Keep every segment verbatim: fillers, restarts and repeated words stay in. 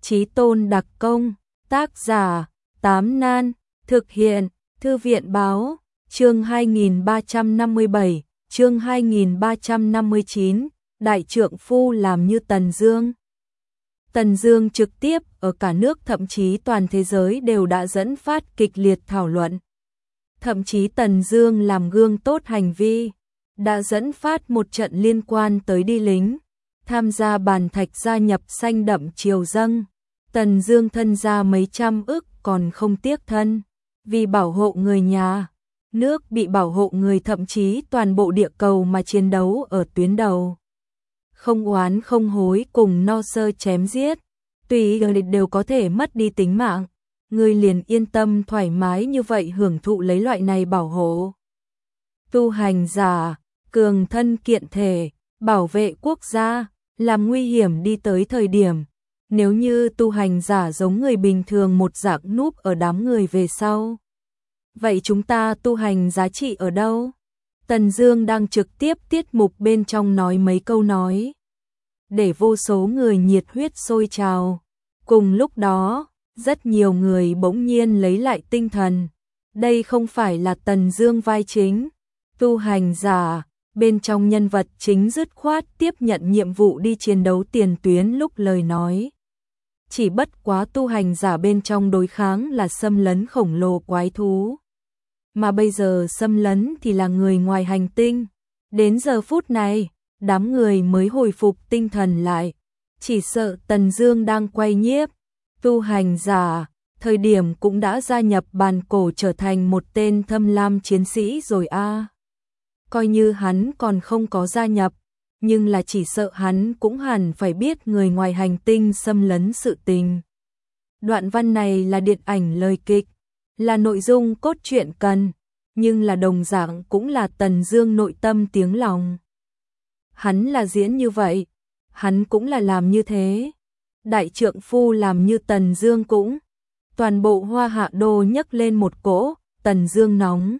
Chí Tôn đặc công, tác giả, Tám Nan, thực hiện, Thư viện báo, chương hai nghìn ba trăm năm mươi bảy, chương hai nghìn ba trăm năm mươi chín, đại trượng phu làm như Tần Dương. Tần Dương trực tiếp ở cả nước thậm chí toàn thế giới đều đã dẫn phát kịch liệt thảo luận. Thậm chí Tần Dương làm gương tốt hành vi, đã dẫn phát một trận liên quan tới đi lính, tham gia bàn thạch gia nhập xanh đậm triều dâng. Tần Dương thân ra mấy trăm ức còn không tiếc thân, vì bảo hộ người nhà, nước bị bảo hộ người thậm chí toàn bộ địa cầu mà chiến đấu ở tuyến đầu. Không oán không hối cùng no sơ chém giết, tùy ý đều có thể mất đi tính mạng, người liền yên tâm thoải mái như vậy hưởng thụ lấy loại này bảo hộ. Tu hành giả, cường thân kiện thể, bảo vệ quốc gia, làm nguy hiểm đi tới thời điểm. Nếu như tu hành giả giống người bình thường một dạng núp ở đám người về sau, vậy chúng ta tu hành giá trị ở đâu? Tần Dương đang trực tiếp tiết mục bên trong nói mấy câu nói, để vô số người nhiệt huyết sôi trào. Cùng lúc đó, rất nhiều người bỗng nhiên lấy lại tinh thần. Đây không phải là Tần Dương vai chính, tu hành giả, bên trong nhân vật chính dứt khoát tiếp nhận nhiệm vụ đi chiến đấu tiền tuyến lúc lời nói. Chỉ bất quá tu hành giả bên trong đối kháng là xâm lấn khổng lồ quái thú. Mà bây giờ xâm lấn thì là người ngoài hành tinh. Đến giờ phút này, đám người mới hồi phục tinh thần lại. Chỉ sợ Tần Dương đang quay nhiếp. Tu hành giả, thời điểm cũng đã gia nhập bàn cổ trở thành một tên thâm lam chiến sĩ rồi a. À. Coi như hắn còn không có gia nhập, nhưng là chỉ sợ hắn cũng hẳn phải biết người ngoài hành tinh xâm lấn sự tình. Đoạn văn này là điện ảnh lời kịch, là nội dung cốt truyện cần, nhưng là đồng dạng cũng là Tần Dương nội tâm tiếng lòng. Hắn là diễn như vậy, hắn cũng là làm như thế. Đại trượng phu làm như Tần Dương cũng. Toàn bộ Hoa Hạ Đô nhấc lên một cỗ, Tần Dương nóng.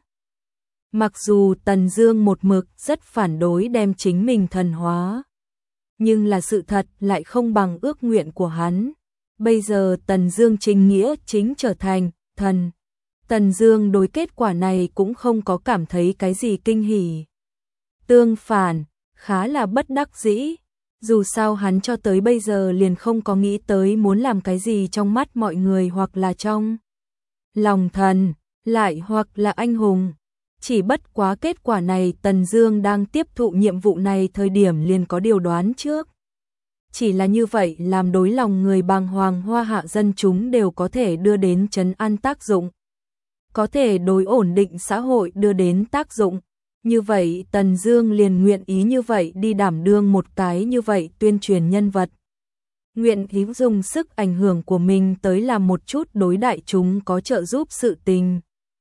Mặc dù Tần Dương một mực rất phản đối đem chính mình thần hóa, nhưng là sự thật lại không bằng ước nguyện của hắn. Bây giờ Tần Dương chính nghĩa chính trở thành thần. Tần Dương đối kết quả này cũng không có cảm thấy cái gì kinh hỉ. Tương phản, khá là bất đắc dĩ. Dù sao hắn cho tới bây giờ liền không có nghĩ tới muốn làm cái gì trong mắt mọi người hoặc là trong lòng thần, lại hoặc là anh hùng. Chỉ bất quá kết quả này Tần Dương đang tiếp thụ nhiệm vụ này thời điểm liền có điều đoán trước. Chỉ là như vậy làm đối lòng người bàng hoàng Hoa Hạ dân chúng đều có thể đưa đến trấn an tác dụng. Có thể đối ổn định xã hội đưa đến tác dụng. Như vậy Tần Dương liền nguyện ý như vậy đi đảm đương một cái như vậy tuyên truyền nhân vật. Nguyện ý dùng sức ảnh hưởng của mình tới làm một chút đối đại chúng có trợ giúp sự tình.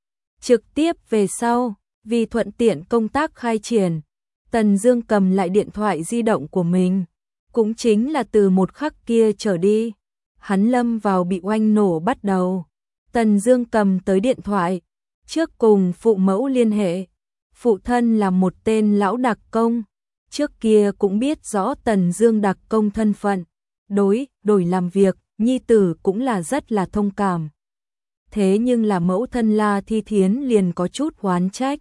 Trực tiếp về sau, vì thuận tiện công tác khai triển, Tần Dương cầm lại điện thoại di động của mình. Cũng chính là từ một khắc kia trở đi, hắn lâm vào bị oanh nổ bắt đầu. Tần Dương cầm tới điện thoại, trước cùng phụ mẫu liên hệ. Phụ thân là một tên lão đặc công, trước kia cũng biết rõ Tần Dương đặc công thân phận, đối, đổi làm việc, nhi tử cũng là rất là thông cảm. Thế nhưng là mẫu thân La Thi Thiến liền có chút oán trách.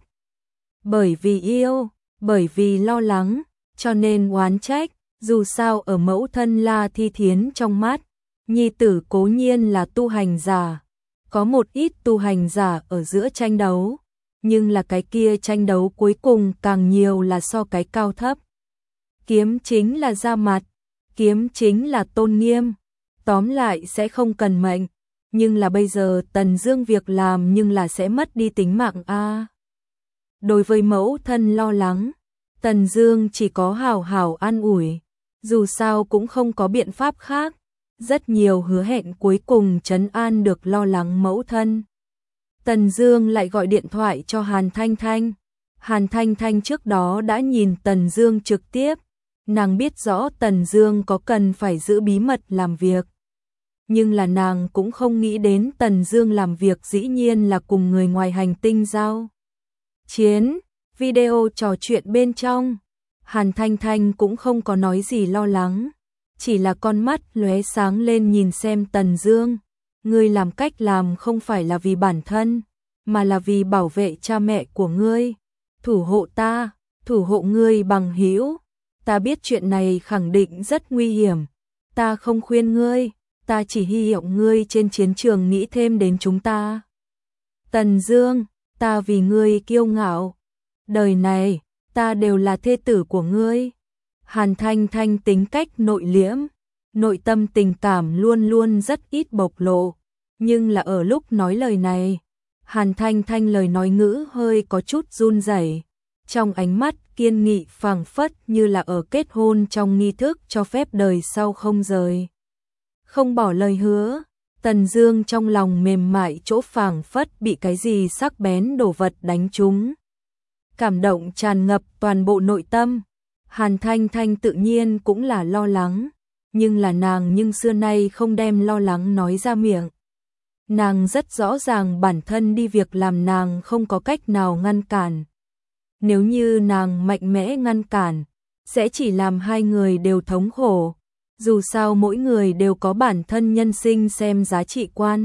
Bởi vì yêu, bởi vì lo lắng, cho nên oán trách, dù sao ở mẫu thân La Thi Thiến trong mắt, nhi tử cố nhiên là tu hành giả, có một ít tu hành giả ở giữa tranh đấu. Nhưng là cái kia tranh đấu cuối cùng càng nhiều là so cái cao thấp. Kiếm chính là ra mặt, kiếm chính là tôn nghiêm, tóm lại sẽ không cần mệnh. Nhưng là bây giờ Tần Dương việc làm nhưng là sẽ mất đi tính mạng a. À. Đối với mẫu thân lo lắng, Tần Dương chỉ có hảo hảo an ủi, dù sao cũng không có biện pháp khác. Rất nhiều hứa hẹn cuối cùng trấn an được lo lắng mẫu thân. Tần Dương lại gọi điện thoại cho Hàn Thanh Thanh. Hàn Thanh Thanh trước đó đã nhìn Tần Dương trực tiếp, nàng biết rõ Tần Dương có cần phải giữ bí mật làm việc. Nhưng là nàng cũng không nghĩ đến Tần Dương làm việc dĩ nhiên là cùng người ngoài hành tinh giao chiến. Video trò chuyện bên trong, Hàn Thanh Thanh cũng không có nói gì lo lắng, chỉ là con mắt lóe sáng lên nhìn xem Tần Dương. Ngươi làm cách làm không phải là vì bản thân, mà là vì bảo vệ cha mẹ của ngươi, thủ hộ ta, thủ hộ ngươi bằng hữu. Ta biết chuyện này khẳng định rất nguy hiểm, ta không khuyên ngươi, ta chỉ hy vọng ngươi trên chiến trường nghĩ thêm đến chúng ta. Tần Dương, ta vì ngươi kiêu ngạo, đời này ta đều là thê tử của ngươi. Hàn Thanh Thanh tính cách nội liễm, nội tâm tình cảm luôn luôn rất ít bộc lộ, nhưng là ở lúc nói lời này, Hàn Thanh Thanh lời nói ngữ hơi có chút run rẩy, trong ánh mắt kiên nghị phảng phất như là ở kết hôn trong nghi thức cho phép đời sau không rời. Không bỏ lời hứa, Tần Dương trong lòng mềm mại chỗ phảng phất bị cái gì sắc bén đồ vật đánh trúng. Cảm động tràn ngập toàn bộ nội tâm. Hàn Thanh Thanh tự nhiên cũng là lo lắng, nhưng là nàng nhưng xưa nay không đem lo lắng nói ra miệng. Nàng rất rõ ràng bản thân đi việc làm nàng không có cách nào ngăn cản. Nếu như nàng mạnh mẽ ngăn cản, sẽ chỉ làm hai người đều thống khổ. Dù sao mỗi người đều có bản thân nhân sinh xem giá trị quan,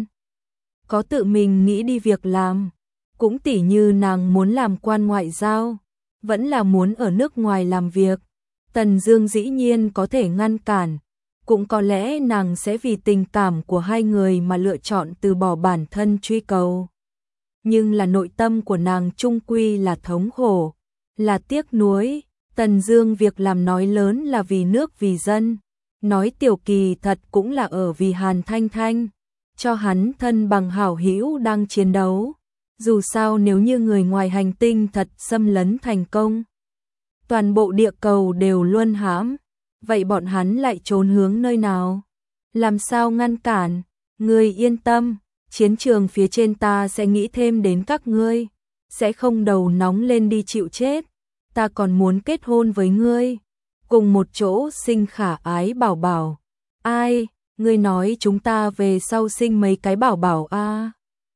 có tự mình nghĩ đi việc làm. Cũng tỉ như nàng muốn làm quan ngoại giao, vẫn là muốn ở nước ngoài làm việc. Tần Dương dĩ nhiên có thể ngăn cản, cũng có lẽ nàng sẽ vì tình cảm của hai người mà lựa chọn từ bỏ bản thân truy cầu. Nhưng là nội tâm của nàng chung quy là thống khổ, là tiếc nuối. Tần Dương việc làm nói lớn là vì nước vì dân, nói tiểu kỳ thật cũng là ở vì Hàn Thanh Thanh, cho hắn thân bằng hảo hữu đang chiến đấu. Dù sao nếu như người ngoài hành tinh thật xâm lấn thành công, toàn bộ địa cầu đều luân hãm, vậy bọn hắn lại trốn hướng nơi nào? Làm sao ngăn cản? Ngươi yên tâm, chiến trường phía trên ta sẽ nghĩ thêm đến các ngươi, sẽ không đầu nóng lên đi chịu chết. Ta còn muốn kết hôn với ngươi, cùng một chỗ sinh khả ái bảo bảo. Ai, ngươi nói chúng ta về sau sinh mấy cái bảo bảo a? À?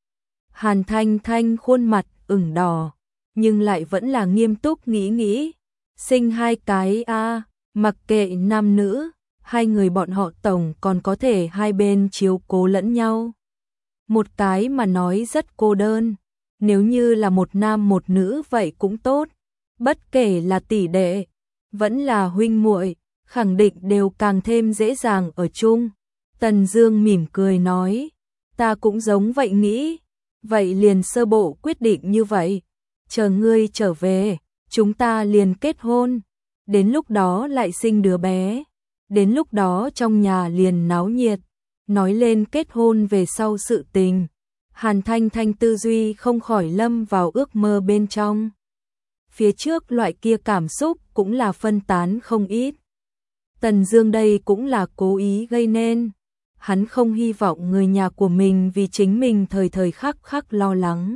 Hàn Thanh Thanh khuôn mặt ửng đỏ, nhưng lại vẫn là nghiêm túc nghĩ nghĩ. Sinh hai cái a, à, mặc kệ nam nữ, hai người bọn họ tổng còn có thể hai bên chiếu cố lẫn nhau. Một cái mà nói rất cô đơn, nếu như là một nam một nữ vậy cũng tốt, bất kể là tỷ đệ, vẫn là huynh muội, khẳng định đều càng thêm dễ dàng ở chung. Tần Dương mỉm cười nói, ta cũng giống vậy nghĩ. Vậy liền sơ bộ quyết định như vậy, chờ ngươi trở về, chúng ta liền kết hôn, đến lúc đó lại sinh đứa bé, đến lúc đó trong nhà liền náo nhiệt. Nói lên kết hôn về sau sự tình, Hàn Thanh Thanh tư duy không khỏi lâm vào ước mơ bên trong. Phía trước loại kia cảm xúc cũng là phân tán không ít. Tần Dương đây cũng là cố ý gây nên. Hắn không hy vọng người nhà của mình vì chính mình thời thời khắc khắc lo lắng.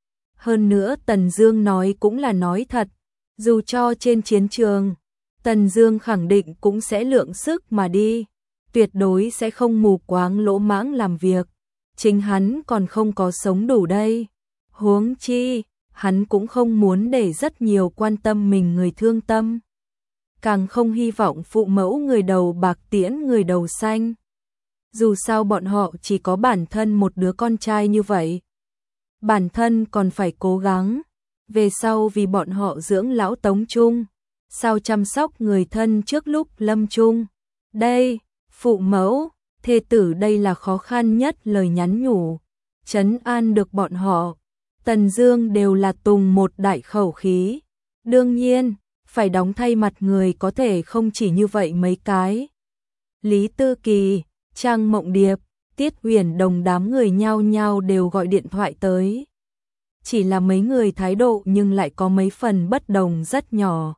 Hơn nữa Tần Dương nói cũng là nói thật, dù cho trên chiến trường, Tần Dương khẳng định cũng sẽ lượng sức mà đi, tuyệt đối sẽ không mù quáng lỗ mãng làm việc. Chính hắn còn không có sống đủ đây. Huống chi, hắn cũng không muốn để rất nhiều quan tâm mình người thương tâm. Càng không hy vọng phụ mẫu người đầu bạc tiễn người đầu xanh. Dù sao bọn họ chỉ có bản thân một đứa con trai như vậy. Bản thân còn phải cố gắng, về sau vì bọn họ dưỡng lão tống chung, sao chăm sóc người thân trước lúc lâm chung. Đây, phụ mẫu, thê tử đây là khó khăn nhất lời nhắn nhủ, trấn an được bọn họ. Tần Dương đều là tùng một đại khẩu khí. Đương nhiên, phải đóng thay mặt người có thể không chỉ như vậy mấy cái. Lý Tư Kỳ, Trang Mộng Điệp, Tiết Uyển Đồng đám người nhao nhao đều gọi điện thoại tới. Chỉ là mấy người thái độ nhưng lại có mấy phần bất đồng rất nhỏ.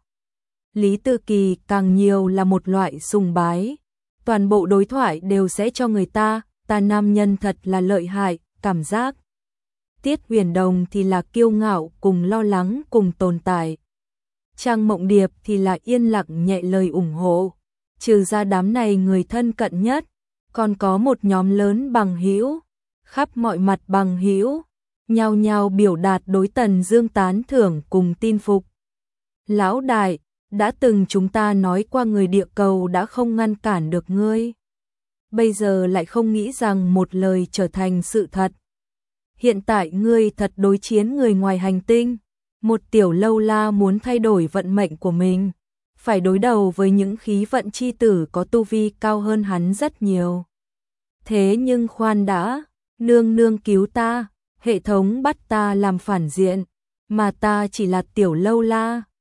Lý Tư Kỳ càng nhiều là một loại sùng bái. Toàn bộ đối thoại đều sẽ cho người ta, ta nam nhân thật là lợi hại, cảm giác. Tiết Uyển Đồng thì là kiêu ngạo cùng lo lắng cùng tồn tại. Trang Mộng Điệp thì là yên lặng nhẹ lời ủng hộ. Trừ ra đám này người thân cận nhất, còn có một nhóm lớn bằng hữu, khắp mọi mặt bằng hữu, nhao nhao biểu đạt đối Tần Dương tán thưởng cùng tin phục. Lão đại, Đã từng chúng ta nói qua người địa cầu đã không ngăn cản được ngươi. Bây giờ lại không nghĩ rằng một lời trở thành sự thật. Hiện tại ngươi thật đối chiến người ngoài hành tinh. Một tiểu lâu la muốn thay đổi vận mệnh của mình, phải đối đầu với những khí vận chi tử có tu vi cao hơn hắn rất nhiều. Thế nhưng khoan đã, nương nương cứu ta, hệ thống bắt ta làm phản diện, mà ta chỉ là tiểu lâu la.